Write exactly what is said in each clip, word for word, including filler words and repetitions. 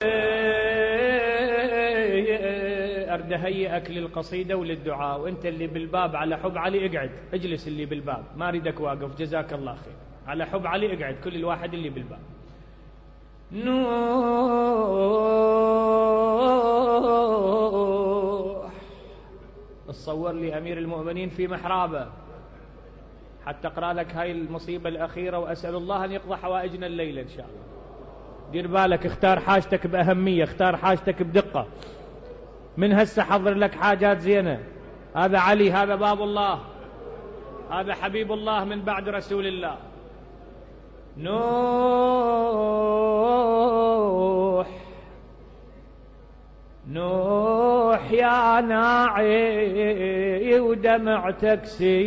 أرد أهيئك للقصيدة وللدعاء، وأنت اللي بالباب على حب علي اقعد، اجلس اللي بالباب، ما أريدك واقف، جزاك الله خير. على حب علي اقعد كل الواحد اللي بالباب. نوح تصور لي أمير المؤمنين في محرابه حتى أقرأ لك هاي المصيبة الأخيرة، وأسأل الله أن يقضى حوائجنا الليلة إن شاء الله. دير بالك، اختار حاجتك بأهمية، اختار حاجتك بدقة، من هسه حضر لك حاجات زينة. هذا علي، هذا باب الله، هذا حبيب الله من بعد رسول الله. نوح نوح يا ناعي ودمعتك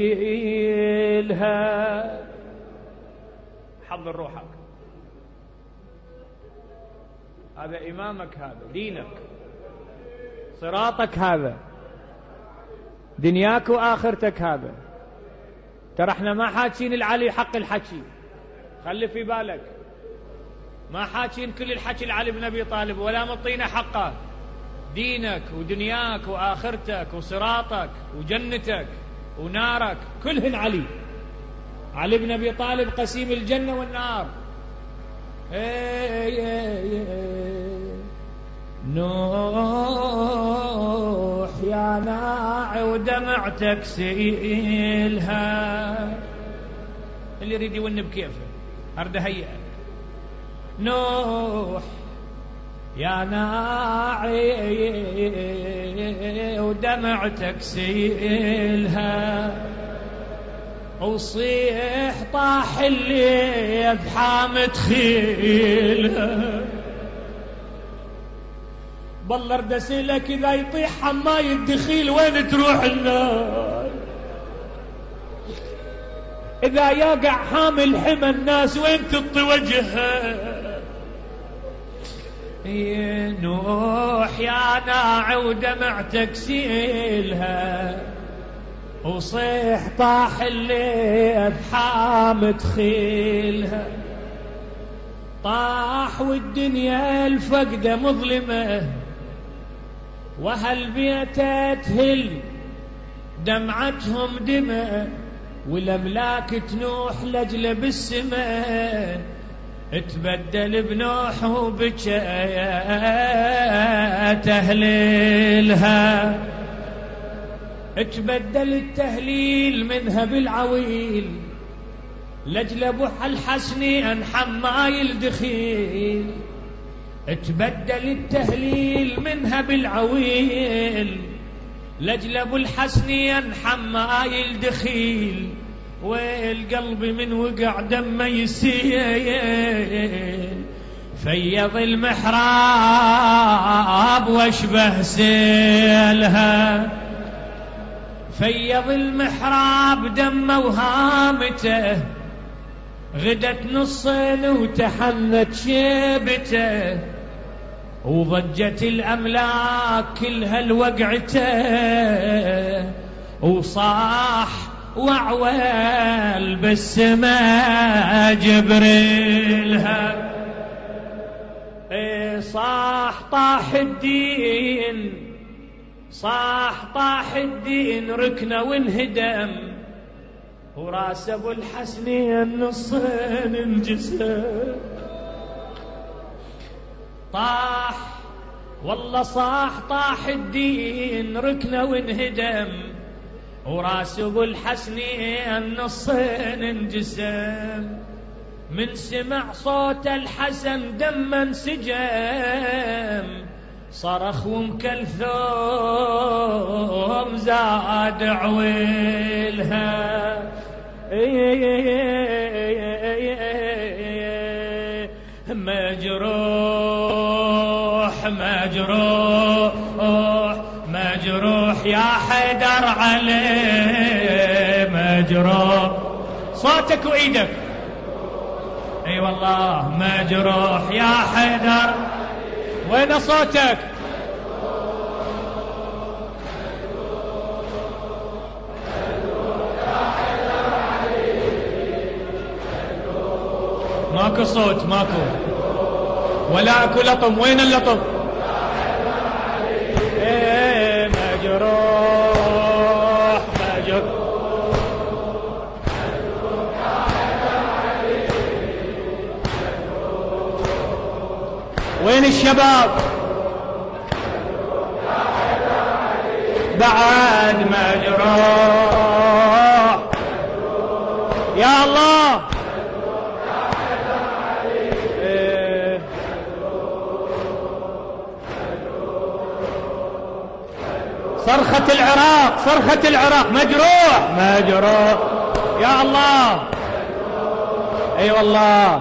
سيلها، حضر روحك، هذا إمامك، هذا دينك، صراطك، هذا دنياك وآخرتك. هذا ترى احنا ما حاكين العلي حق الحكي، خلي في بالك، ما حاكين كل الحكي العلي بن أبي طالب، ولا مطينا حقه. دينك ودنياك وآخرتك وصراطك وجنتك ونارك كلهن علي. علي بن أبي طالب قسيم الجنة والنار. اي اي اي نوح يا ناعي ودمعتك سيلها، اللي يريد يون بكيفه أرد هيئك. نوح يا ناعي ودمعتك سيلها، وصيح طاح اللي بحام تخيلها. بالله ارد اسالك، اذا يطيح حماي الدخيل وين تروح النار؟ اذا يقع حامل حمى الناس وين تطي وجهها؟ يا نوح يا ناعي ودمعتك سيلها، وصيح طاح اللي بحام تخيلها. طاح والدنيا الفقدة مظلمة، وهل بيته تهل دمعتهم دماء، والأملاك تنوح لجل بالسماء. تبدل بنوح وبكايا تهليلها، تبدل التهليل منها بالعويل، لجل ابو الحسني ان حماي الدخيل. تبدل التهليل منها بالعويل، لجل ابو الحسني ان حماي الدخيل. والقلب من وقع دمه يسيل، فيض المحراب واشبه سيلها. فيض المحراب دمه وهامته، غدت نصين وتحنت شيبته. وضجت الأملاك كلها الوقعته، وصاح وعوال بالسماء جبريلها. اي صاح طاح الدين، صاح طاح الدين ركنه وانهدم، وراس ابو الحسنين النصين انجسم. طاح والله صاح طاح الدين ركنه وانهدم، وراس ابو الحسنين النصين انجسم. من سمع صوت الحسن دما انسجم، صرخ ام كلثوم زاد عويلها. مجروح مجروح مجروح يا حيدر عليه مجروح. صوتك وايدك. اي والله مجروح يا حيدر. وين صوتك؟ ماكو صوت ماكو. ولا اكو لطم. وين اللطم؟ ايه مجروح مجروح. وين الشباب؟ بعد مجروح يا الله. إيه. صرخة العراق، صرخة العراق. مجروح مجروح يا الله. اي والله.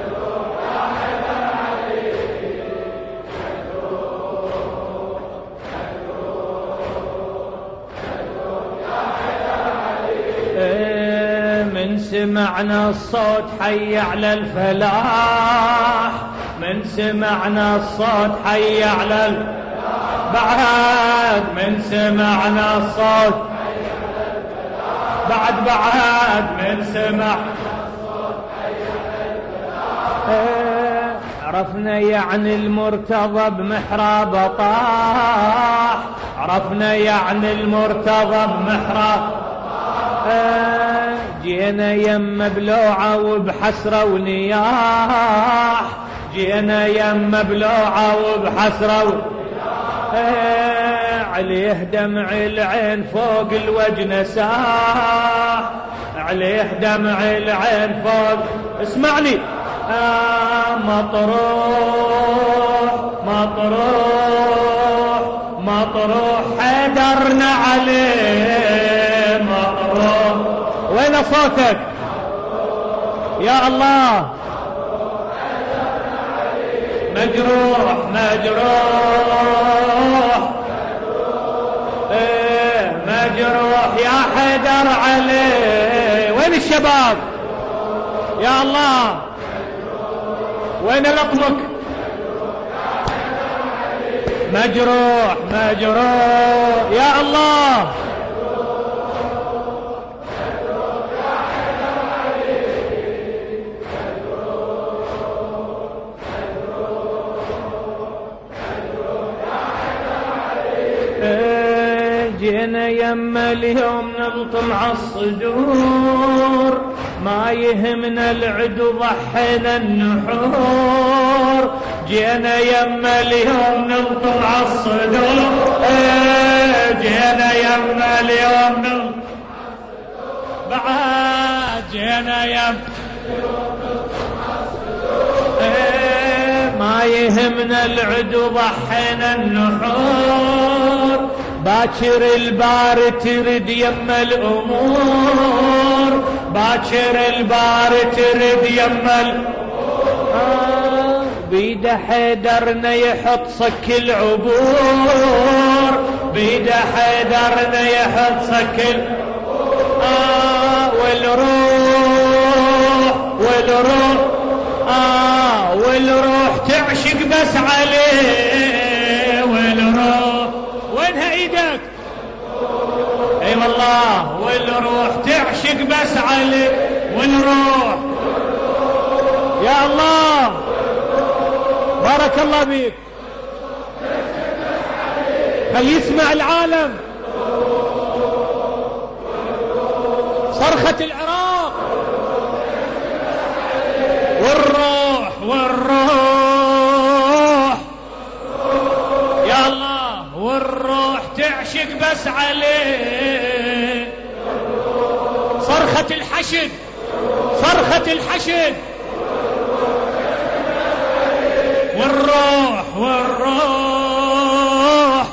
من سمعنا الصوت حي على الفلاح، من سمعنا الصوت حي على الفلاح. بعد من سمعنا الصوت حي على الفلاح. بعد بعد من سمعنا الصوت حي على الفلاح. عرفنا يعني المرتضى بمحراب طاح، عرفنا يعني المرتضى بمحراب. جينا يم بلوعة وبحسرة ونياح، جينا يم بلوعة وبحسرة ونياح. عليه دمع العين فوق الوجه ساح، عليه دمع العين فوق. اسمعني. آه مطروح مطروح مطروح حيدرنا عليه مطروح. وين صوتك يا الله؟ مجروح مجروح ايه مجروح يا حيدر عليه. وين الشباب يا الله؟ وين لطمك؟ مجروح مجروح يا الله. جينا يما اليوم نلطم عالصدور، ما يهمنا العدو ضحينا النحور. جينا يما اليوم نلطم عالصدور، جينا يما اليوم نلطم عالصدور. بعد جينا يما اليوم نلطم عالصدور، ما يهمنا العدو ضحينا النحور. باكر البار ترد يما الأمور، باكر البار ترد يما الأمور. بيد حيدرنا يحط صك العبور، بيد حيدرنا يحط صك العبور. آه والروح والروح آه والروح تعشق بس عليه والروح. وينها ايدك؟ اي والله. والروح تعشق بس عليه والروح يا الله. بارك الله بيك. خل يسمع العالم صرخة العراق. والروح والروح يا الله. والروح تعشق بس عليه. صرخة الحشد، صرخة الحشد. والروح والروح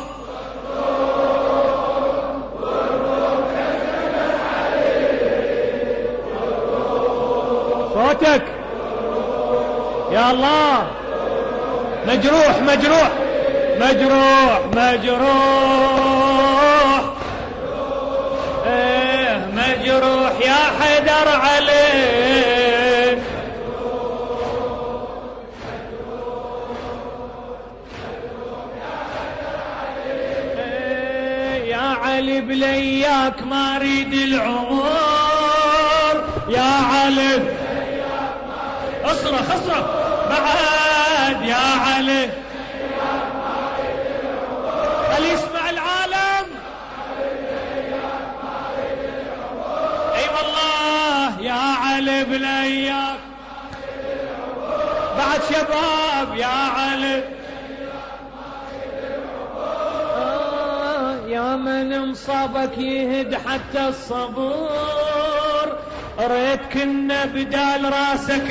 صوتك يا الله. مجروح مجروح مجروح مجروح ايه مجروح يا حيدر عليه. ايه يا علي بلياك ما اريد العمر، يا علي اصرخ اصرخ. بعد محمد يا علي هل يسمع العالم؟ اي والله يا علي بلياك بعد شباب يا علي آه يا من مصابك يهد حتى الصبور ريت كنا بدال راسك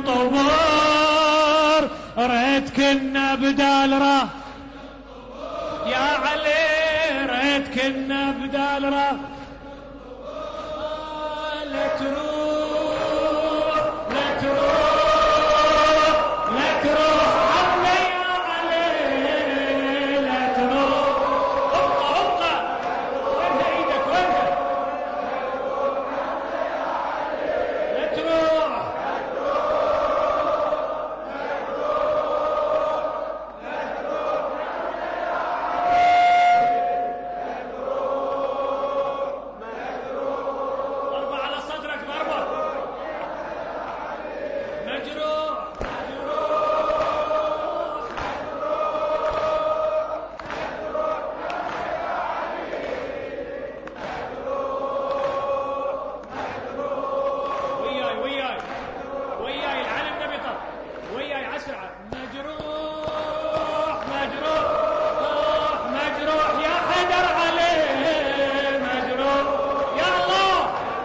ننطبور ريت كنا بدال راسك يا علي ريت كنا بدال راسك لا تروح لا تروح لا تروح عمي يا علي لا تروح ابقى ابقى وينها ايدك وينها لا تروح ضربة على صدرك ضربة مجروح وياي وياي وياي العلم نبي طر وياي عسرعة مجروح مجروح مجروح يا حيدر علي مجروح يا الله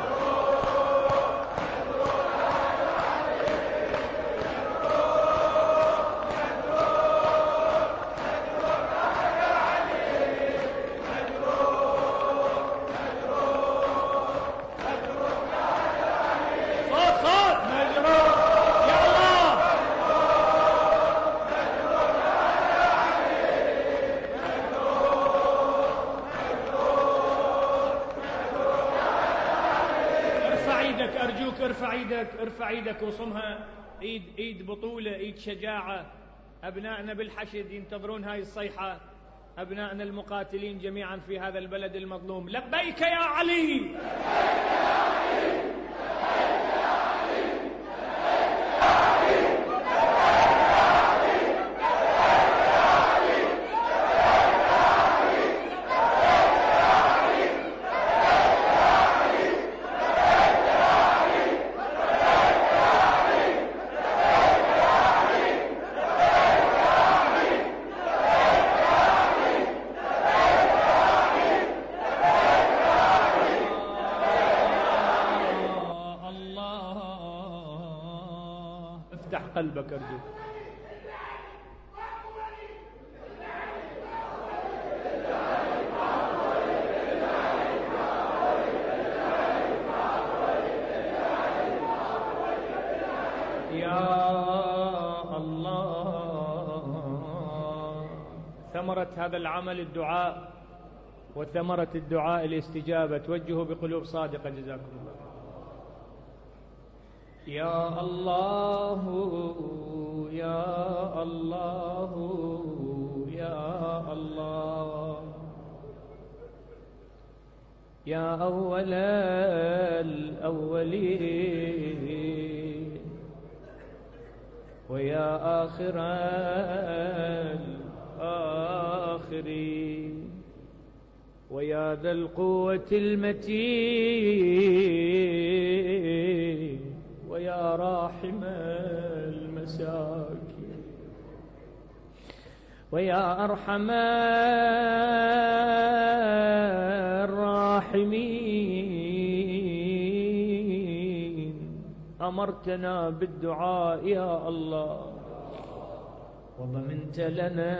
صوت صوت مجروح يا الله ارفع ايدك ارجوك ارفع ايدك ارفع ايدك وصمها ايد ايد بطولة ايد شجاعة ابنائنا بالحشد ينتظرون هاي الصيحة ابنائنا المقاتلين جميعا في هذا البلد المظلوم لبيك يا علي الله افتح قلبك ارجوك يا الله ثمرة هذا العمل الدعاء وثمرة الدعاء الاستجابة توجهوا بقلوب صادقة جزاكم الله يا الله يا الله يا الله يا أول الأولين ويا آخر الآخرين ويا ذا القوة المتين ويا راحم المساكين ويا أرحم الراحمين أمرتنا بالدعاء يا الله وضمنت لنا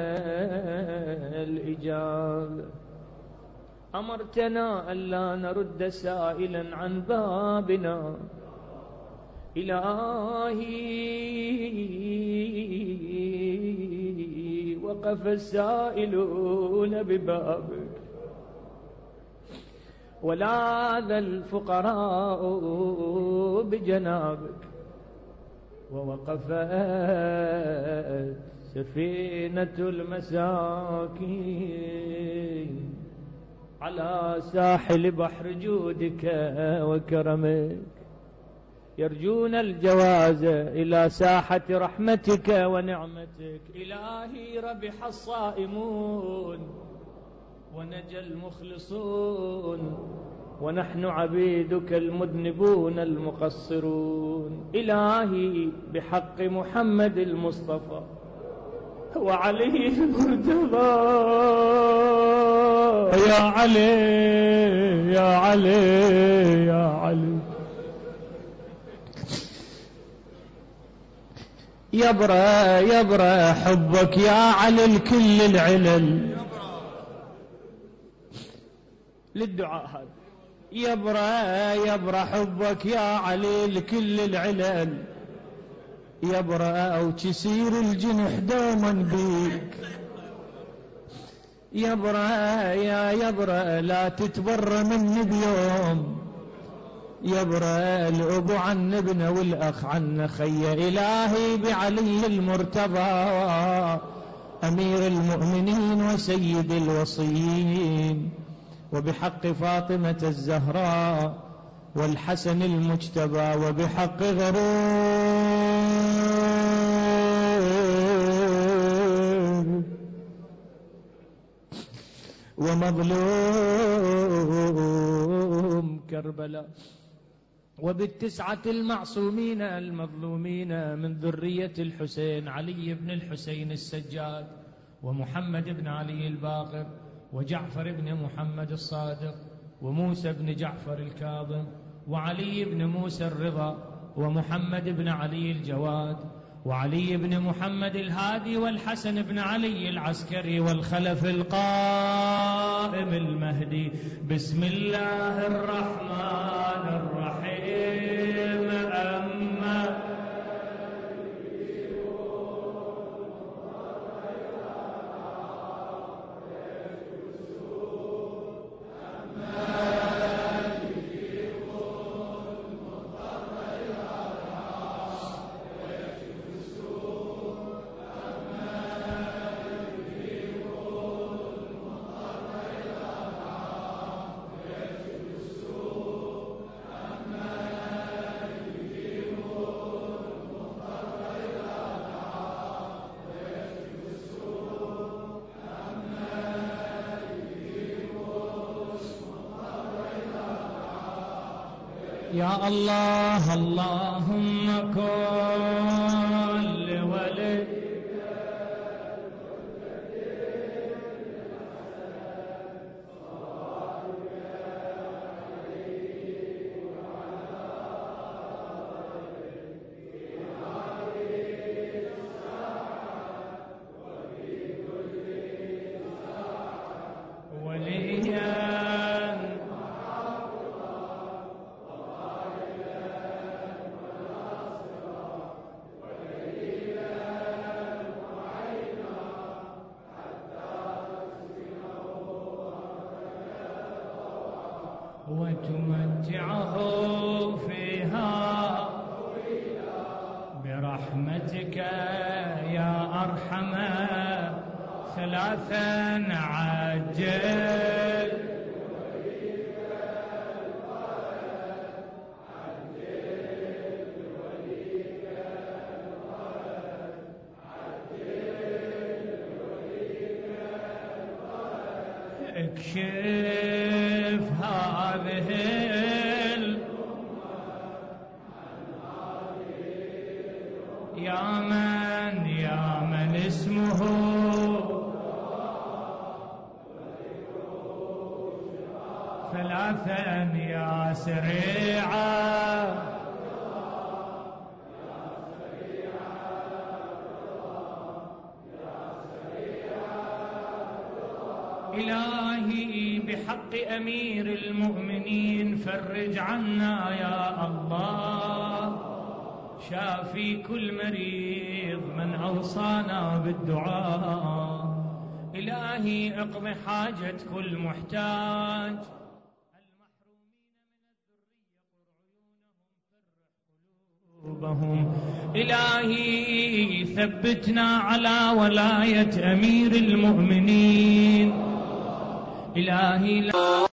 الإجابة أمرتنا ألا نرد سائلا عن بابنا إلهي وقف السائلون ببابك ولاذ الفقراء بجنابك ووقفت سفينة المساكين على ساحل بحر جودك وكرمك يرجون الجواز إلى ساحة رحمتك ونعمتك. إلهي ربح الصائمون ونجى المخلصون ونحن عبيدك المذنبون المقصرون. إلهي بحق محمد المصطفى وعلي المرتضى. يا علي يا علي يا علي يبرى يبرى حبك يا علي الكل العلل. للدعاء هذا. يبرى يبرى حبك يا علي الكل العلل. يبرى أو تسير الجنح دوما بيك. يبرى يا يبرى لا تتبرى مني بيوم. يبرى الأبو عن ابنه والأخ عن خي. إلهي بعلي المرتضى أمير المؤمنين وسيد الوصيين وبحق فاطمة الزهراء والحسن المجتبى وبحق غرور ومظلوم كربلاء وبالتسعة المعصومين المظلومين من ذرية الحسين علي بن الحسين السجاد ومحمد بن علي الباقر وجعفر بن محمد الصادق وموسى بن جعفر الكاظم وعلي بن موسى الرضا ومحمد بن علي الجواد وعلي بن محمد الهادي والحسن بن علي العسكري والخلف القائم المهدي. بسم الله الرحمن الرحيم. أما يا الله اللهم كن لوليك وتمتعه فيها برحمتك يا أرحم ثلاثا عجل. اكشف هذه يا من يا من اسمه ثلاثا يا سريعا. إلهي بحق أمير المؤمنين فرج عنا يا الله. شافي كل مريض من أوصانا بالدعاء. إلهي اقض حاجة كل محتاج. المحرومين من الذرية قر عيونهم فرح قلوبهم. إلهي ثبتنا على ولاية أمير المؤمنين. إلهي لا